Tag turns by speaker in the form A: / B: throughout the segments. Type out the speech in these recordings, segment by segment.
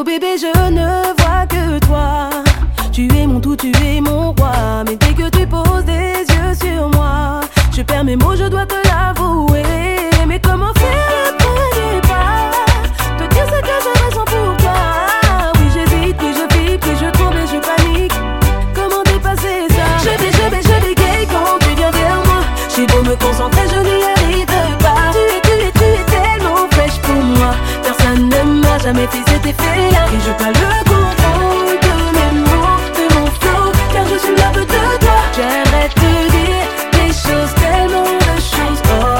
A: Oh bébé, je ne vois que toi. Tu es mon tout, tu es mon roi. Mais dès que tu poses des yeux sur moi, je perds mes mots, je dois te l'avouer. Mais comment faire le premier pas? Te dire ce que je ressens pour toi. Oui, j'hésite, puis je vis, puis je tremble et je panique. Comment dépasser ça? Je bégaye quand tu viens vers moi. J'ai beau me concentrer, je n'y arrive pas. Tu es tellement fraîche pour moi. Personne ne m'a jamais fait cet effet-là. Et je perds le contrôle de mes mots, de mon flow, car je suis l'homme de toi. J'aimerais te dire des choses, tellement de choses.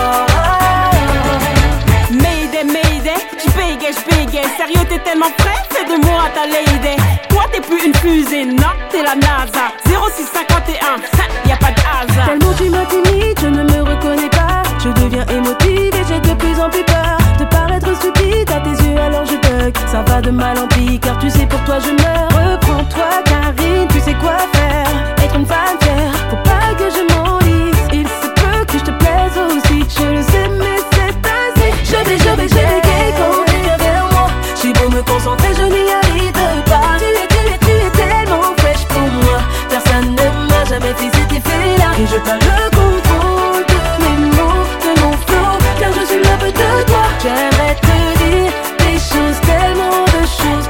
B: Mayday, Mayday, j'bégaye. Sérieux, t'es tellement prêt, fais de moi ta lady. Toi, t'es plus une fusée, non, t'es la NASA. 0651, y'a pas de hasard.
A: Tellement tu m'intimides, je ne me reconnais pas. Je deviens émotive et j'ai de plus en plus peur de paraître stupide à tes yeux, alors je bug. Ça va de mal en pis, car tu sais pour toi je meurs. Reprends-toi Karine, tu sais quoi faire. Être une femme fière, faut pas que je m'enlise. Il se peut que je te plaise aussi, je le sais mais c'est ainsi. Je bégaye quand tu viens vers moi. J'ai beau me concentrer, je n'y arrive pas. Tu es tellement fraîche pour moi. Personne ne m'a jamais fait cet effet-là. Et je perds le contrôle de mes mots, de mon flow, car je suis l'homme de toi. J'aimerais te dire des choses, tellement de choses.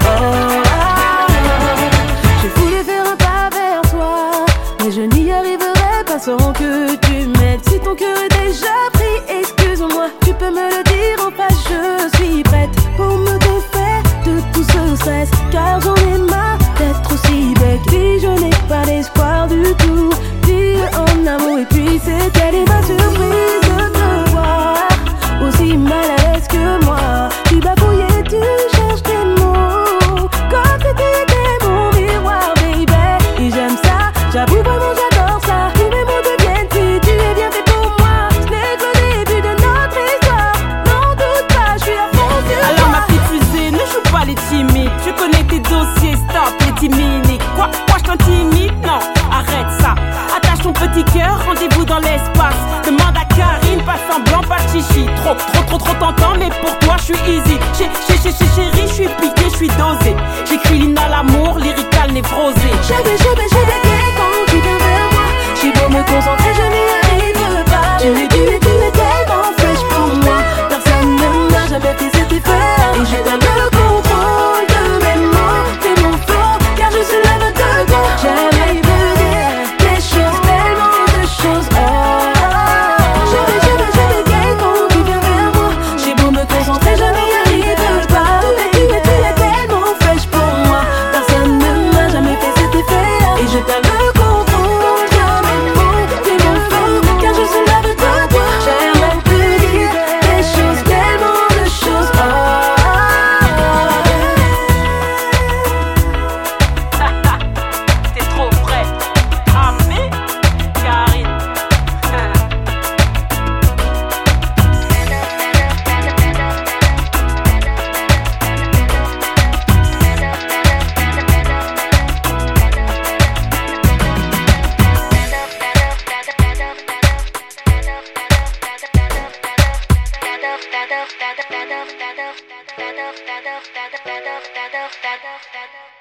A: Je voulais faire un pas vers toi, mais je n'y arriverai pas sans que tu m'aides. Si ton cœur est déjà pris, excuse-moi, tu peux me le dire en face, je suis prête pour me défaire de tout ce stress, car j'en ai marre d'être aussi bête. Puis je n'ai pas d'espoir du tout. Dire en amour et puis c'est quelle est ma surprise de te voir aussi mal à l'aise que moi. Tu bafouilles et tu cherches tes mots comme si tu étais mon miroir, baby. Et j'aime ça, j'avoue vraiment j'adore ça. Tous mes mots deviennent tu es bien fait pour moi. Ce n'est que le début de notre histoire, n'en doute pas, je suis à fond sur toi.
B: Alors ma petite fusée, ne joue pas les timides. Tu connais tes dossiers, stop les timiniques. Quoi je t'intimide? Non, arrête ça. Attache ton petit cœur, rendez-vous dans l'espace. Demande à Karine, pas semblant, pas de chichi. Trop tentant, mais pour toi je suis easy. Chérie, je suis piqué, je suis dosé. J'écris l'hymne à l'amour, lyrical névrosé.
A: Je bégaye quand tu viens vers moi. J'ai beau me concentrer, je n'y arrive pas. Tu es tellement fraîche pour moi. Personne ne m'a jamais fait cet effet. Et je perds le contrôle de mes mots, de mon flow, car je suis l'homme de toi. J'aimerais te dire des choses, tellement de choses. Je bégaye quand tu viens vers moi. J'ai beau me concentrer, je n'y arrive pas. Tu es tellement fraîche pour moi. Personne ne m'a jamais fait cet effet. Et je perds le contrôle de mes mots, de mon flow, car je suis l'homme de toi. J'aimerais te dire des choses, tellement de choses.
B: T'es trop prêt. Ah mais, Karine.
C: Better.